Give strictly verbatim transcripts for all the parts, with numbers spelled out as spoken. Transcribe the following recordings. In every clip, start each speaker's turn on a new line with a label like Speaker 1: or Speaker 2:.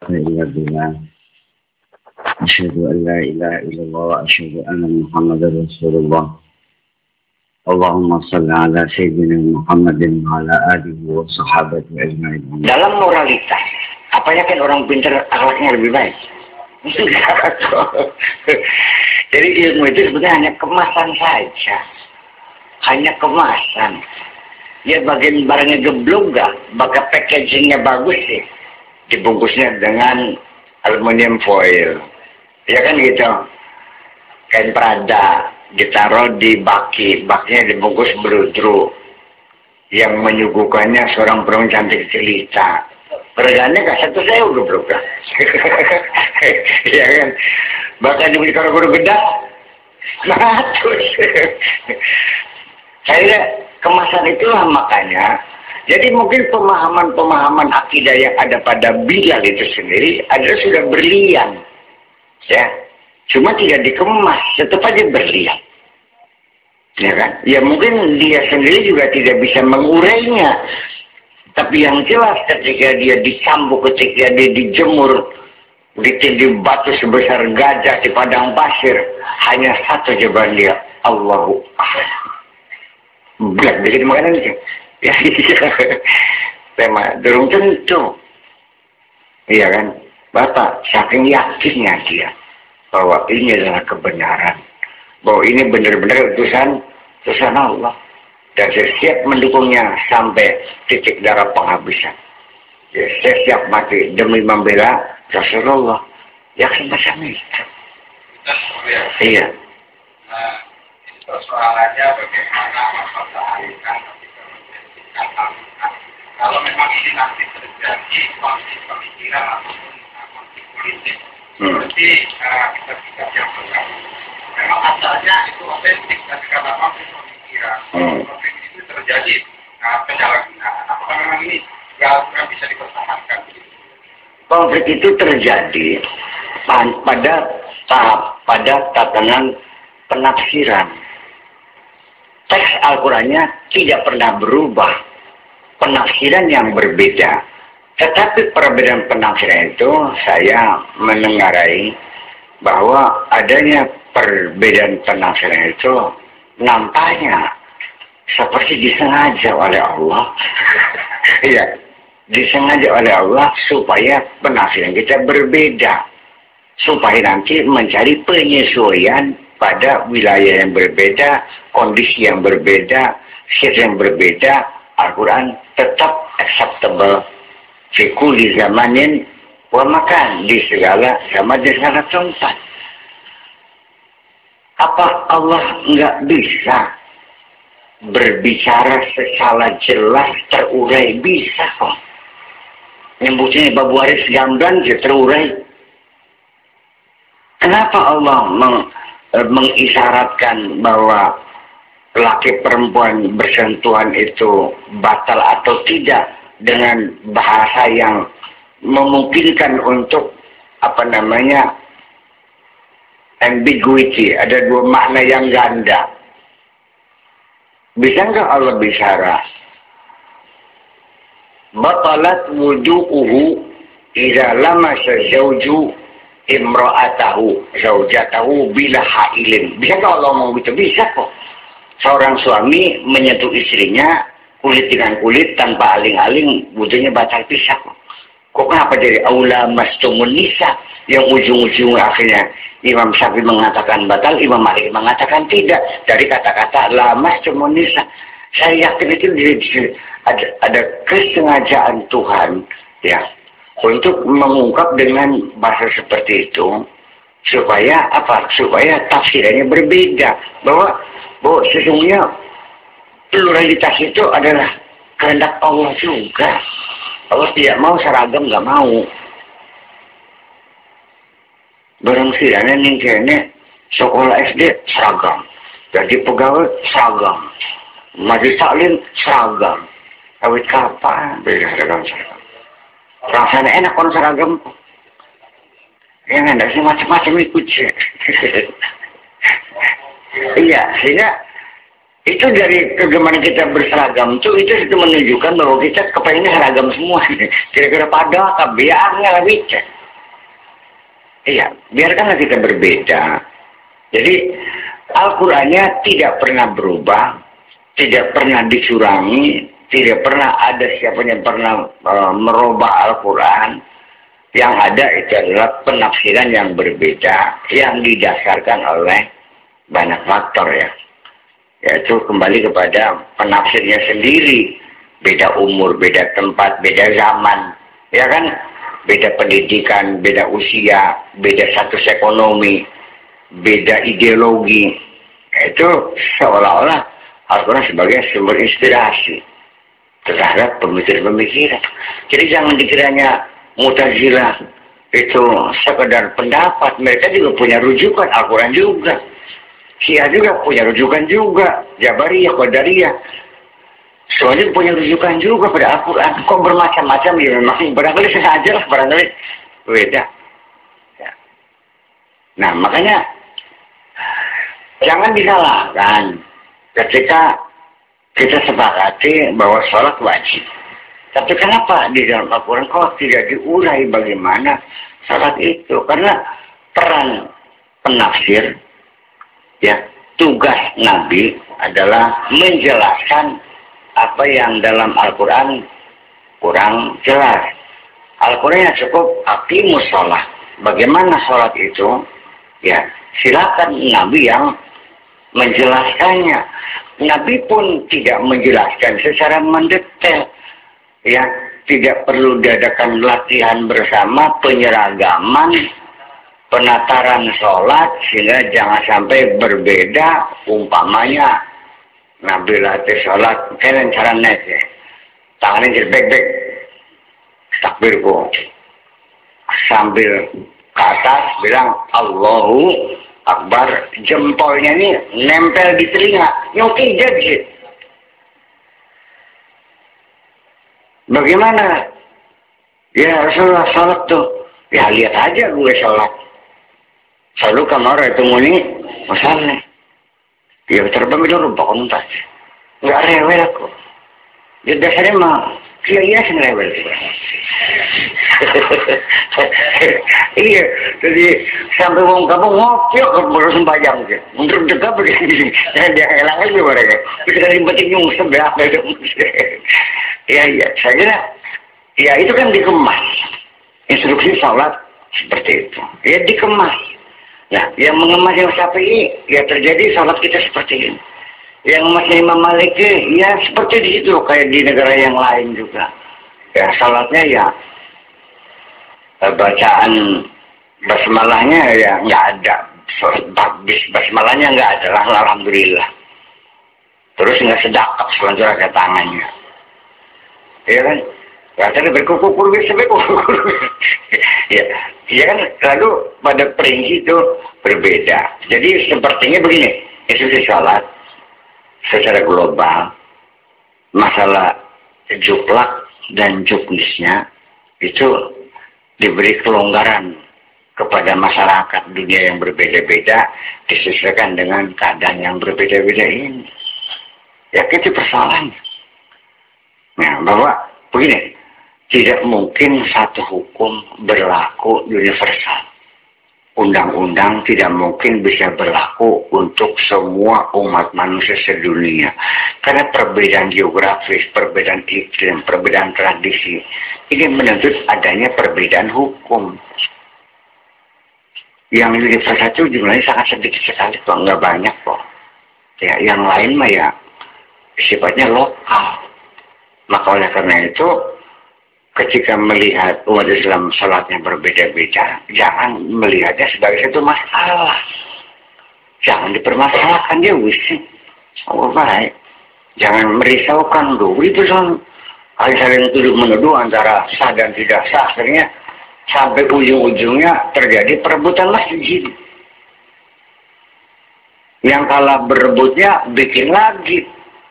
Speaker 1: إلا بالله أشهد أن لا إله إلا الله وأشهد أن محمدا رسول الله اللهم صل على سيدنا Muhammad وعلى آله وصحابته أجمعين.
Speaker 2: Dalam moralitas, apa yakin orang pintar akhlaknya lebih baik? Jadi ilmu itu sebenarnya hanya kemasan saja, hanya kemasan. Ya bagian barangnya geblok gak, bakal packagingnya bagus sih, dibungkusnya dengan aluminium foil, ya kan gitu. Kain Prada ditaruh di baki, baknya dibungkus berudru, yang menyuguhkannya seorang perempuan cantik jelita. Harganya gak satu saya udah belum kan? Ya kan? Bahkan dibeli kalau guru gede, ratus. Saya kemasan itulah makanya. Jadi mungkin pemahaman-pemahaman akidah yang ada pada Bilal itu sendiri adalah sudah berlian, ya. Cuma tidak dikemas, tetap aja berlian, ya kan? Ya mungkin dia sendiri juga tidak bisa mengurainya. Tapi yang jelas ketika dia dicambuk, ketika dia dijemur, ditindih batu sebesar gajah di padang pasir, hanya satu jawaban dia, Allahu Akbar. Belak bikin makanan itu. Ya, tema durung tentu. Iya kan? Bapak saking yakinnya dia bahwa ini adalah kebenaran, bahwa ini benar-benar utusan utusan Allah. Dan saya siap mendukungnya sampai titik darah penghabisan. Ya, saya siap mati demi membela Rasulullah. Ya semacam itu. Iya.
Speaker 3: Nah, persoalannya bagaimana mempertahankan kalau memang ini nanti terjadi konflik pemikiran ataupun konflik politik, berarti uh, kita bisa yang bergabung. Memang asalnya itu otentik, tapi karena konflik pemikiran, konflik itu terjadi uh, penyalahgunaan. Apakah memang ini nggak bisa dipertahankan?
Speaker 2: Konflik itu terjadi pada tahap, pada tatanan penafsiran. Teks Al-Qurannya tidak pernah berubah, penafsiran yang berbeda. Tetapi perbedaan penafsiran itu saya menengarai bahwa adanya perbedaan penafsiran itu nampaknya seperti disengaja oleh Allah. Ya, disengaja oleh Allah supaya penafsiran kita berbeda, supaya nanti mencari penyesuaian pada wilayah yang berbeda, kondisi yang berbeda, situasi yang berbeda. Al-Quran tetap acceptable fi kulli zamanin wa makan, di segala zaman, di segala tempat. Apa Allah nggak bisa berbicara secara jelas terurai? Bisa kok. Nyebutnya Babu Waris Gamban terurai. Kenapa Allah meng, e, mengisyaratkan bahwa laki perempuan bersentuhan itu batal atau tidak dengan bahasa yang memungkinkan untuk apa namanya ambiguity, ada dua makna yang ganda. Bisa nggak Allah bicara batalat wudu'uhu idza lamasa zawju imra'atahu zaujatahu bila hailin? Bisa nggak Allah ngomong gitu? Bisa kok. Seorang suami menyentuh istrinya kulit dengan kulit tanpa aling-aling, wudunya batal, bisa kok. Kok kenapa jadi aula mastumun nisa yang ujung-ujung akhirnya Imam Syafi'i mengatakan batal, Imam Malik mengatakan tidak, dari kata-kata la mastumun nisa. Saya yakin itu ada, ada kesengajaan Tuhan ya untuk mengungkap dengan bahasa seperti itu supaya apa? Supaya tafsirannya berbeda, bahwa bahwa sesungguhnya pluralitas itu adalah kehendak Allah juga. Allah tidak mau seragam, nggak mau. Barang sirana nih kayaknya sekolah S D seragam, jadi pegawai seragam, majlis taklim seragam. Awit kapan beda seragam seragam? Rasanya enak kon seragam. Ya nggak sih, macam-macam ikut sih. Iya, sehingga itu dari kegemaran kita berseragam itu itu itu menunjukkan bahwa kita kepengennya seragam semua. Kira-kira pada kebiasaannya lebih cek. iya, biarkanlah kita berbeda. Jadi Al-Qur'annya tidak pernah berubah, tidak pernah dicurangi, tidak pernah ada siapa yang pernah uh, merubah Al-Quran. Yang ada itu adalah penafsiran yang berbeda, yang didasarkan oleh banyak faktor ya. Yaitu kembali kepada penafsirnya sendiri. Beda umur, beda tempat, beda zaman. Ya kan? Beda pendidikan, beda usia, beda status ekonomi, beda ideologi. Itu seolah-olah Al-Quran sebagai sumber inspirasi terhadap pemikiran-pemikiran. Jadi jangan dikiranya Mu'tazilah itu sekedar pendapat. Mereka juga punya rujukan, Al-Quran juga. Syiah juga punya rujukan juga. Jabariyah, Qadariyah. Soalnya punya rujukan juga pada Al-Quran. Kok bermacam-macam ya memang. Barangkali sengaja lah, barangkali beda. Ya. Nah makanya jangan disalahkan ketika kita sepakati bahwa sholat wajib. Tapi kenapa di dalam Al-Quran kok tidak diurai bagaimana sholat itu? Karena peran penafsir, ya, tugas Nabi adalah menjelaskan apa yang dalam Al-Quran kurang jelas. Al-Quran yang cukup aqimus sholat. Bagaimana sholat itu? Ya, silakan Nabi yang menjelaskannya. Nabi pun tidak menjelaskan secara mendetail. Ya, tidak perlu diadakan latihan bersama, penyeragaman, penataran sholat, sehingga jangan sampai berbeda. Umpamanya Nabi latih sholat, kalian cara naik ya, tangannya jadi back-back, takbirku, sambil ke atas bilang Allahu Akbar, jempolnya ini nempel di telinga, nyuki jadi. Bagaimana? Ya Rasulullah sholat tuh. Ya lihat aja gue sholat. Selalu kamar itu muni, masalah. Ya terbang itu rumpah kontas. Nggak rewel aku. Ya dasarnya mah, iya iya sih rewel. Iya, jadi sampai wong kamu ngopi kok baru sembahyang gitu. Untuk dekat begini, dia hilang lagi mereka. Kita ribet nyungsep ya. Ya, iya, saya kira, ya itu kan dikemas. Instruksi sholat seperti itu. Ya dikemas. Nah, yang mengemas yang Syafi'i, ya terjadi sholat kita seperti ini. Yang mengemasnya Imam Maliki, ya seperti di situ, kayak di negara yang lain juga. Ya sholatnya ya, bacaan basmalahnya ya nggak ada. Basmalahnya nggak ada, alhamdulillah. Terus nggak sedakap selanjutnya ke tangannya. Ya kan, rasanya berkukur bisa berkukur. Ya, ya kan. Lalu pada prinsip itu berbeda. Jadi sepertinya begini, instruksi sholat secara global, masalah juklak dan juknisnya itu diberi kelonggaran kepada masyarakat dunia yang berbeda-beda, disesuaikan dengan keadaan yang berbeda-beda ini. Ya itu persoalannya. Nah, bahwa begini, tidak mungkin satu hukum berlaku universal. Undang-undang tidak mungkin bisa berlaku untuk semua umat manusia sedunia. Karena perbedaan geografis, perbedaan iklim, perbedaan tradisi, ini menuntut adanya perbedaan hukum. Yang universal itu jumlahnya sangat sedikit sekali, kok nggak banyak kok. Ya, yang lain mah ya sifatnya lokal. Maka oleh karena itu, ketika melihat umat Islam salatnya berbeda-beda, jangan melihatnya sebagai satu masalah. Jangan dipermasalahkan, dia wisi. Oh baik. Jangan merisaukan dulu. Itu soal saling tuduh menuduh antara sah dan tidak sah. Akhirnya sampai ujung-ujungnya terjadi perebutan masjid. Yang kalah berebutnya bikin lagi.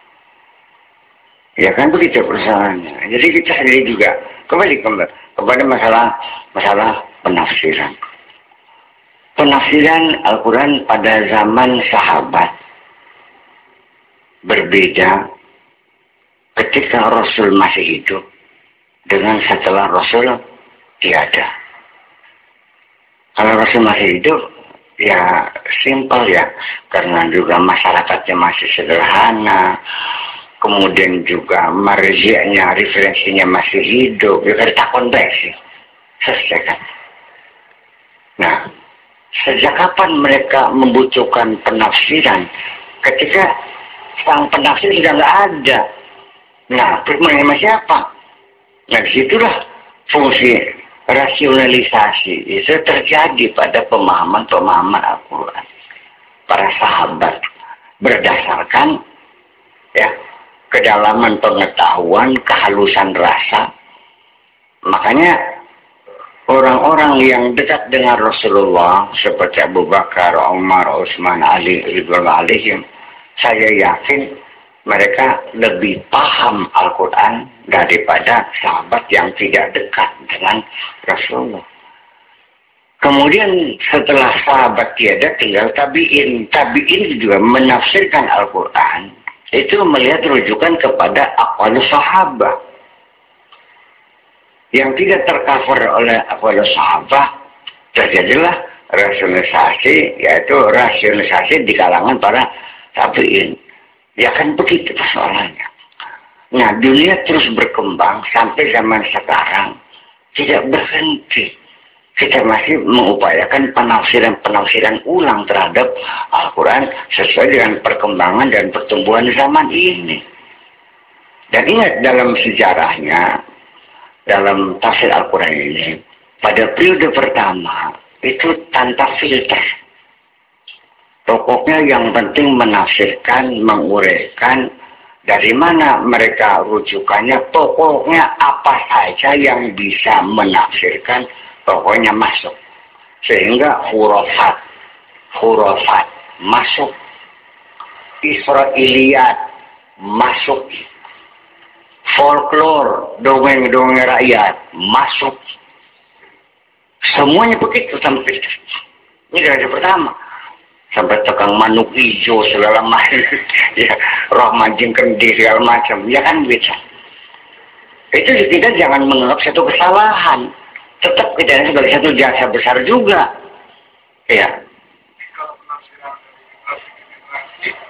Speaker 2: Ya kan begitu persoalannya. Jadi kita sendiri juga kembali kembali kepada masalah masalah penafsiran. Penafsiran Al-Quran pada zaman sahabat berbeda ketika Rasul masih hidup dengan setelah Rasul tiada. Kalau Rasul masih hidup, ya simpel ya, karena juga masyarakatnya masih sederhana, kemudian juga marjianya, referensinya masih hidup, ya kan takon baik sih, selesai kan. Nah, sejak kapan mereka membutuhkan penafsiran ketika sang penafsir sudah nggak ada? Nah, bermain sama siapa? Nah, disitulah fungsi rasionalisasi itu terjadi pada pemahaman-pemahaman Al-Quran. Para sahabat berdasarkan ya kedalaman pengetahuan, kehalusan rasa. Makanya orang-orang yang dekat dengan Rasulullah seperti Abu Bakar, Umar, Utsman, Ali, Ridwanullah alaihim, saya yakin mereka lebih paham Al-Quran daripada sahabat yang tidak dekat dengan Rasulullah. Kemudian setelah sahabat tiada, tinggal tabi'in. Tabi'in juga menafsirkan Al-Quran. Itu melihat rujukan kepada aqwalus sahabat. Yang tidak tercover oleh aqwalus sahabat, terjadilah rasionalisasi, yaitu rasionalisasi di kalangan para tabi'in. Ya kan begitu persoalannya. Nah, dunia terus berkembang sampai zaman sekarang tidak berhenti. Kita masih mengupayakan penafsiran-penafsiran ulang terhadap Al-Quran sesuai dengan perkembangan dan pertumbuhan zaman ini. Dan ingat dalam sejarahnya, dalam tafsir Al-Quran ini, pada periode pertama itu tanpa filter. Pokoknya yang penting menafsirkan, menguraikan dari mana mereka rujukannya. Pokoknya apa saja yang bisa menafsirkan, pokoknya masuk. Sehingga hurufat, hurufat masuk. Israiliyat masuk. Folklore, dongeng-dongeng rakyat masuk. Semuanya begitu sampai ini dari pertama. Sampai tukang manuk hijau segala macam, ya, roh mancing kendi segala macam, ya kan bisa. Itu kita jangan menganggap satu kesalahan, tetap kita sebagai satu jasa besar juga, ya.
Speaker 3: Kalau penafsiran dari generasi ke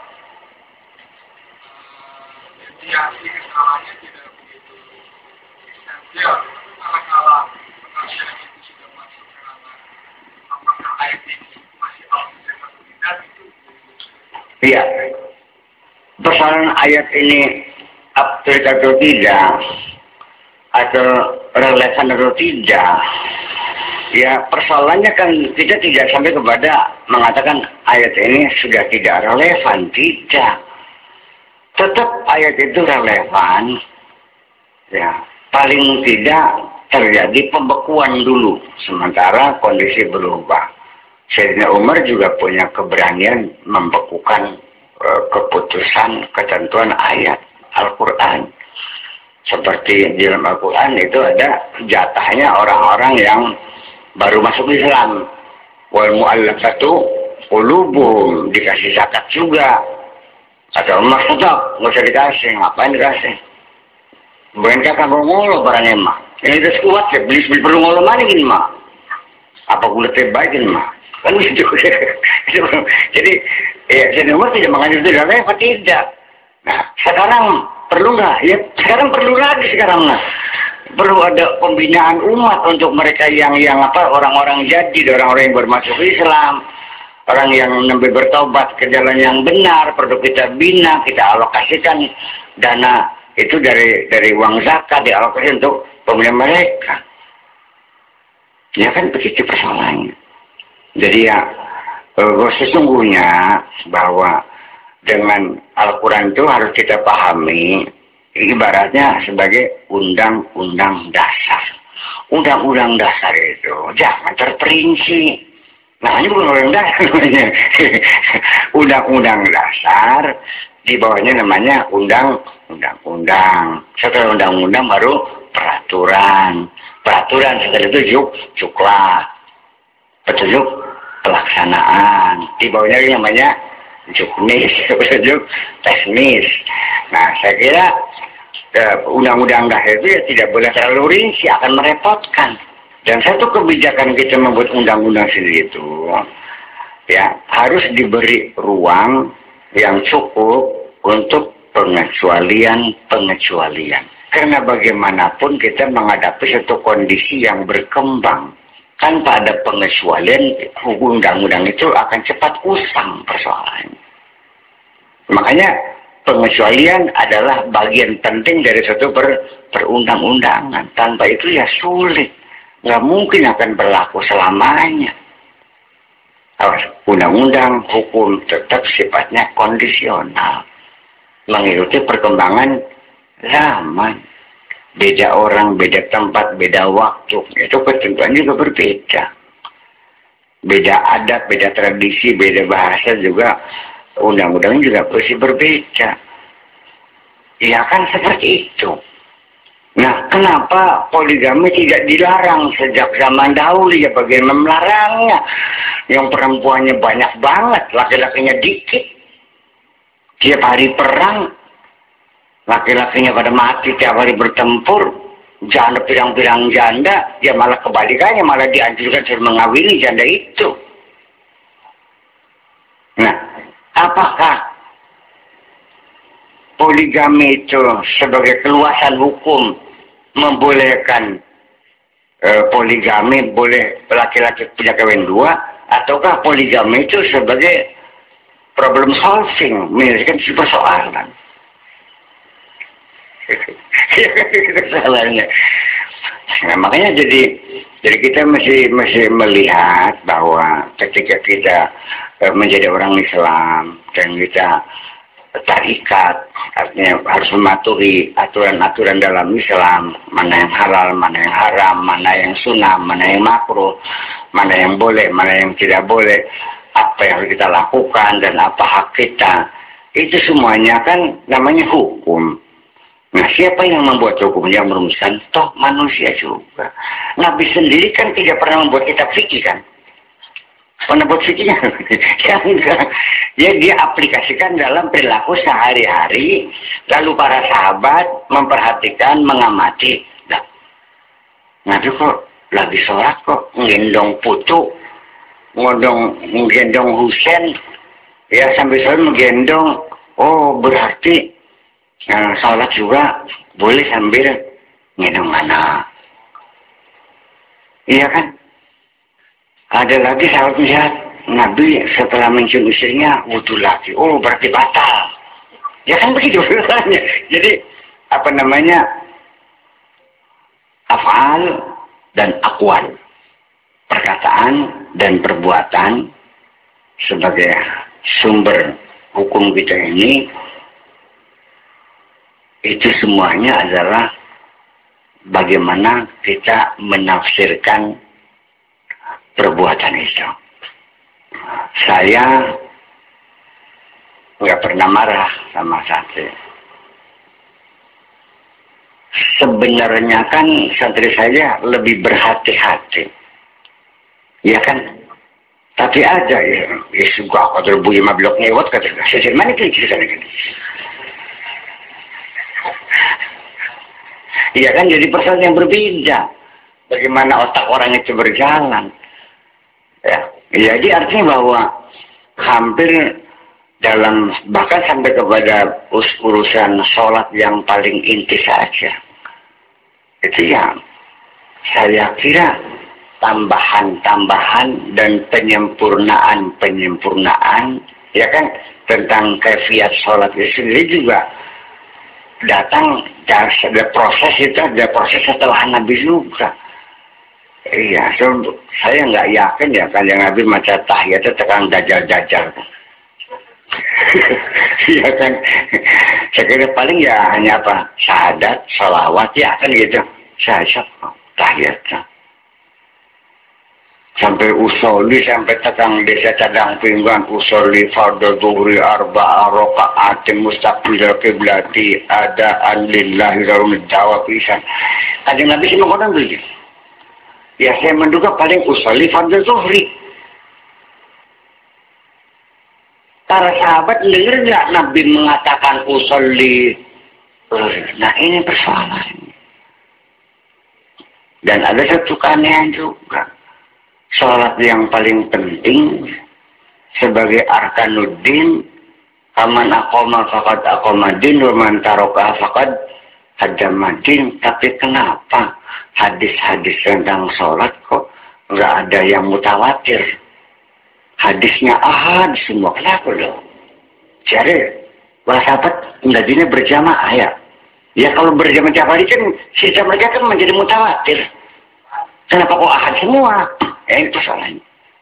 Speaker 3: generasi, deviasi kesalahannya tidak begitu esensial, malah kalau penafsiran itu sudah masuk ke ranah apakah ayat ini masih autentik atau tidak itu.
Speaker 2: Iya. Persoalan ayat ini update atau tidak, atau relevan atau tidak, ya persoalannya kan kita tidak sampai kepada mengatakan ayat ini sudah tidak relevan, tidak. Tetap ayat itu relevan, ya paling tidak terjadi pembekuan dulu, sementara kondisi berubah. Sayyidina Umar juga punya keberanian membekukan uh, keputusan ketentuan ayat Al-Quran. Seperti di dalam Al-Quran itu ada jatahnya orang-orang yang baru masuk Islam. Wal mu'allafatu qulubuhum, dikasih zakat juga. Kata Umar, tetap nggak usah dikasih, ngapain dikasih? Bukan kata ngolo barang emak. Ini udah kuat ya, beli perlu ngolo mana gini mak? Apa kulit baik mak? Kan gitu. Jadi ya Sayyidina Umar tidak mengajar itu dan apa tidak. Nah sekarang perlu nggak? Ya sekarang perlu lagi sekarang lah. Perlu ada pembinaan umat untuk mereka yang yang apa orang-orang jadi, orang-orang yang bermasuk Islam, orang yang sampai bertobat ke jalan yang benar. Perlu kita bina, kita alokasikan dana itu dari dari uang zakat dialokasi untuk pembinaan mereka. Ya kan begitu persoalannya. Jadi ya uh, sesungguhnya bahwa dengan Al-Quran itu harus kita pahami ibaratnya sebagai undang-undang dasar. Undang-undang dasar itu jangan terperinci. Namanya bukan undang dasar namanya. Undang-undang dasar di bawahnya namanya undang-undang. Setelah undang-undang baru peraturan. Peraturan setelah itu juk, juklah. Petunjuk pelaksanaan. Di bawahnya ini namanya juknis, petunjuk teknis. Nah, saya kira undang-undang dasar itu ya tidak boleh terlalu rinci, akan merepotkan. Dan satu kebijakan kita membuat undang-undang sendiri itu, ya harus diberi ruang yang cukup untuk pengecualian-pengecualian. Karena bagaimanapun kita menghadapi satu kondisi yang berkembang. Tanpa ada pengecualian, undang-undang itu akan cepat usang persoalannya. Makanya pengecualian adalah bagian penting dari suatu per, perundang-undangan. Tanpa itu ya sulit. Nggak mungkin akan berlaku selamanya. Undang-undang hukum tetap sifatnya kondisional. Mengikuti perkembangan zaman. Beda orang, beda tempat, beda waktu. Itu ketentuan juga berbeda. Beda adat, beda tradisi, beda bahasa juga. Undang-undang juga pasti berbeda. Ya kan seperti itu. Nah, kenapa poligami tidak dilarang sejak zaman dahulu? Ya bagaimana melarangnya? Yang perempuannya banyak banget, laki-lakinya dikit. Tiap hari perang, laki-lakinya pada mati tiap hari bertempur. Janda pirang-pirang janda, ya malah kebalikannya, malah dianjurkan suruh mengawini janda itu. Nah, apakah poligami itu sebagai keluasan hukum membolehkan e, poligami boleh laki-laki punya kawin dua, ataukah poligami itu sebagai problem solving, menyelesaikan persoalan? Kesalahannya. Nah, makanya jadi jadi kita mesti mesti melihat bahwa ketika kita e, menjadi orang Islam dan kita terikat, artinya harus mematuhi aturan-aturan dalam Islam, mana yang halal, mana yang haram, mana yang sunnah, mana yang makruh, mana yang boleh, mana yang tidak boleh, apa yang harus kita lakukan dan apa hak kita. Itu semuanya kan namanya hukum. Nah, siapa yang membuat hukum? Yang merumuskan toh manusia juga. Nabi sendiri kan tidak pernah membuat kitab fikih kan? Pernah buat fikihnya? Ya enggak. Ya dia aplikasikan dalam perilaku sehari-hari. Lalu para sahabat memperhatikan, mengamati. Nah, Nabi kok lagi sholat kok ngendong putu, ngendong ngendong Husain, ya sambil sholat menggendong. Oh berarti nah, sholat juga boleh sambil ngendong anak. Iya kan? Ada lagi sahabat melihat Nabi setelah mencium istrinya wudhu lagi. Oh berarti batal. Ya kan begitu. Jadi apa namanya, afal dan akwal, perkataan dan perbuatan sebagai sumber hukum kita ini, itu semuanya adalah bagaimana kita menafsirkan perbuatan itu. Saya nggak pernah marah sama santri. Sebenarnya kan santri saya lebih berhati-hati, ya kan? Tapi ada ya, ya suka aku terbunyi ma blok ngewot kata saya mana itu ceritanya kan? Iya kan, jadi persoalan yang berbeda. Bagaimana otak orang itu berjalan? Ya, jadi artinya bahwa hampir dalam bahkan sampai kepada urusan sholat yang paling inti saja, itu ya saya kira tambahan-tambahan dan penyempurnaan-penyempurnaan, ya kan, tentang kefiat sholat itu sendiri juga datang dari proses itu, ada proses setelah Nabi juga. Iya, so, saya nggak yakin ya kan yang Nabi maca tahiyat itu tekan dajal-dajal. Iya kan, saya kira paling ya hanya apa, syahadat, sholawat, ya kan gitu, syahadat, tahiyat. Sampai usoli, sampai tekan desa cadang pinggan, usoli fardhu dhuhri arba'a raka'atin mustaqbilal qiblati adaan lillahi lalu jawab pisan. Kanjeng Nabi sih mengatakan begitu. Ya saya menduga paling usoli fardhu dhuhri. Para sahabat dengar nggak Nabi mengatakan usoli? Nah ini persoalannya. Dan ada satu keanehan juga. Sholat yang paling penting sebagai arkanuddin, kaman aqoma faqad aqomadin, wa man taroka faqad hadamadin. Tapi kenapa hadis-hadis tentang sholat kok nggak ada yang mutawatir? Hadisnya ahad semua. Kenapa loh? Jadi, para sahabat menjadinya berjamaah ya. Ya kalau berjamaah tiap hari kan sisa mereka kan menjadi mutawatir. Kenapa kok ahad semua? Ya itu persoalannya.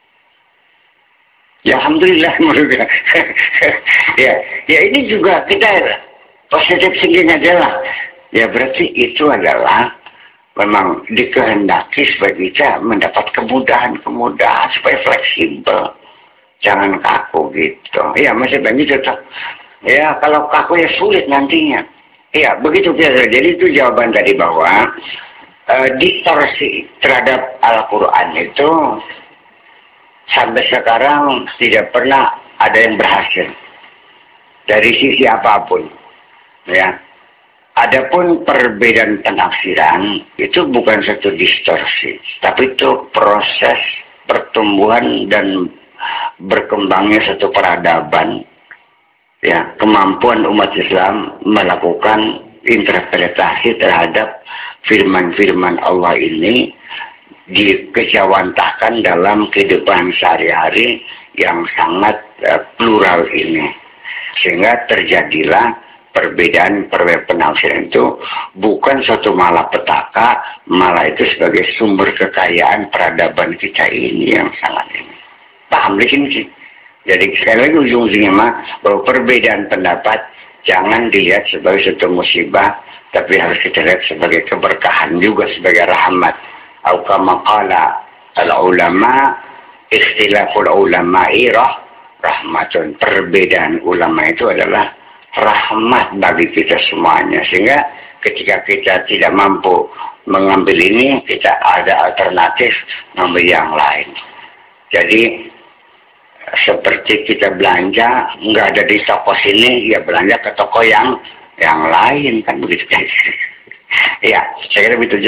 Speaker 2: Ya alhamdulillah menurutnya. ya, ya ini juga kita positif thinking aja lah. Ya berarti itu adalah memang dikehendaki supaya kita mendapat kemudahan-kemudahan supaya fleksibel. Jangan kaku gitu. Ya masih banyak tetap. Ya kalau kaku ya sulit nantinya. Ya begitu biasa. Jadi itu jawaban tadi bahwa uh, distorsi terhadap Al-Quran itu sampai sekarang tidak pernah ada yang berhasil dari sisi apapun. Ya. Adapun perbedaan penafsiran itu bukan satu distorsi, tapi itu proses pertumbuhan dan berkembangnya satu peradaban, ya, kemampuan umat Islam melakukan interpretasi terhadap firman-firman Allah ini dikejawantahkan dalam kehidupan sehari-hari yang sangat uh, plural ini, sehingga terjadilah perbedaan perbedaan penafsiran itu bukan suatu malapetaka, malah itu sebagai sumber kekayaan peradaban kita ini yang sangat ini. Paham di sini sih. Jadi sekali lagi ujung-ujungnya mah bahwa perbedaan pendapat jangan dilihat sebagai suatu musibah, tapi harus kita lihat sebagai keberkahan juga, sebagai rahmat. Atau kama qala al-ulama, ikhtilaful ulama'i rah, rahmatun. Perbedaan ulama itu adalah rahmat bagi kita semuanya, sehingga ketika kita tidak mampu mengambil ini, kita ada alternatif mengambil yang lain. Jadi seperti kita belanja nggak ada di toko sini, ya belanja ke toko yang yang lain, kan begitu guys. Ya, saya kira begitu aja.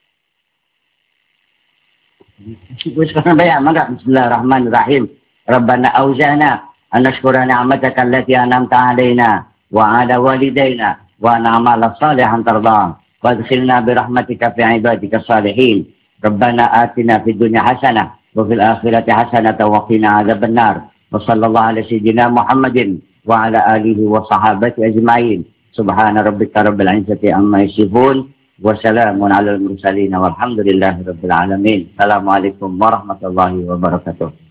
Speaker 1: Bismillahirrahmanirrahim. Rabbana auzana an nashkura ni'mataka allati an'amta 'alaina wa 'ala walidayna wa na'mala salihan tardah wa adkhilna bi rahmatika fi 'ibadika salihin. Rabbana atina fid dunya hasanah wa fil akhirati hasanah wa qina 'adzaban nar. Wa sallallahu ala sayyidina Muhammadin wa 'ala alihi wa sahbihi ajma'in. Subhana rabbika rabbil 'izzati amma yasifun wa salamun 'alal mursalin walhamdulillahi rabbil alamin. Assalamualaikum warahmatullahi wabarakatuh.